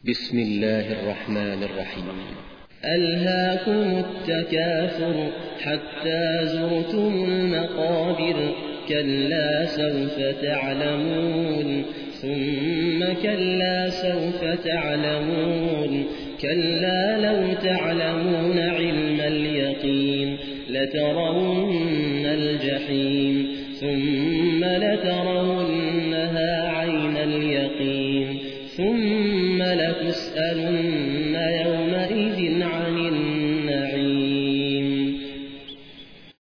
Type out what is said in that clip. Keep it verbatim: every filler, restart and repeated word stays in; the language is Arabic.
بسم الله الرحمن الرحيم. ألهاكم التكاثر حتى زرتم المقابر كلا سوف تعلمون ثم كلا سوف تعلمون كلا لو تعلمون علم اليقين لترون الجحيم ثم لترونها عين اليقين ثم لتسألن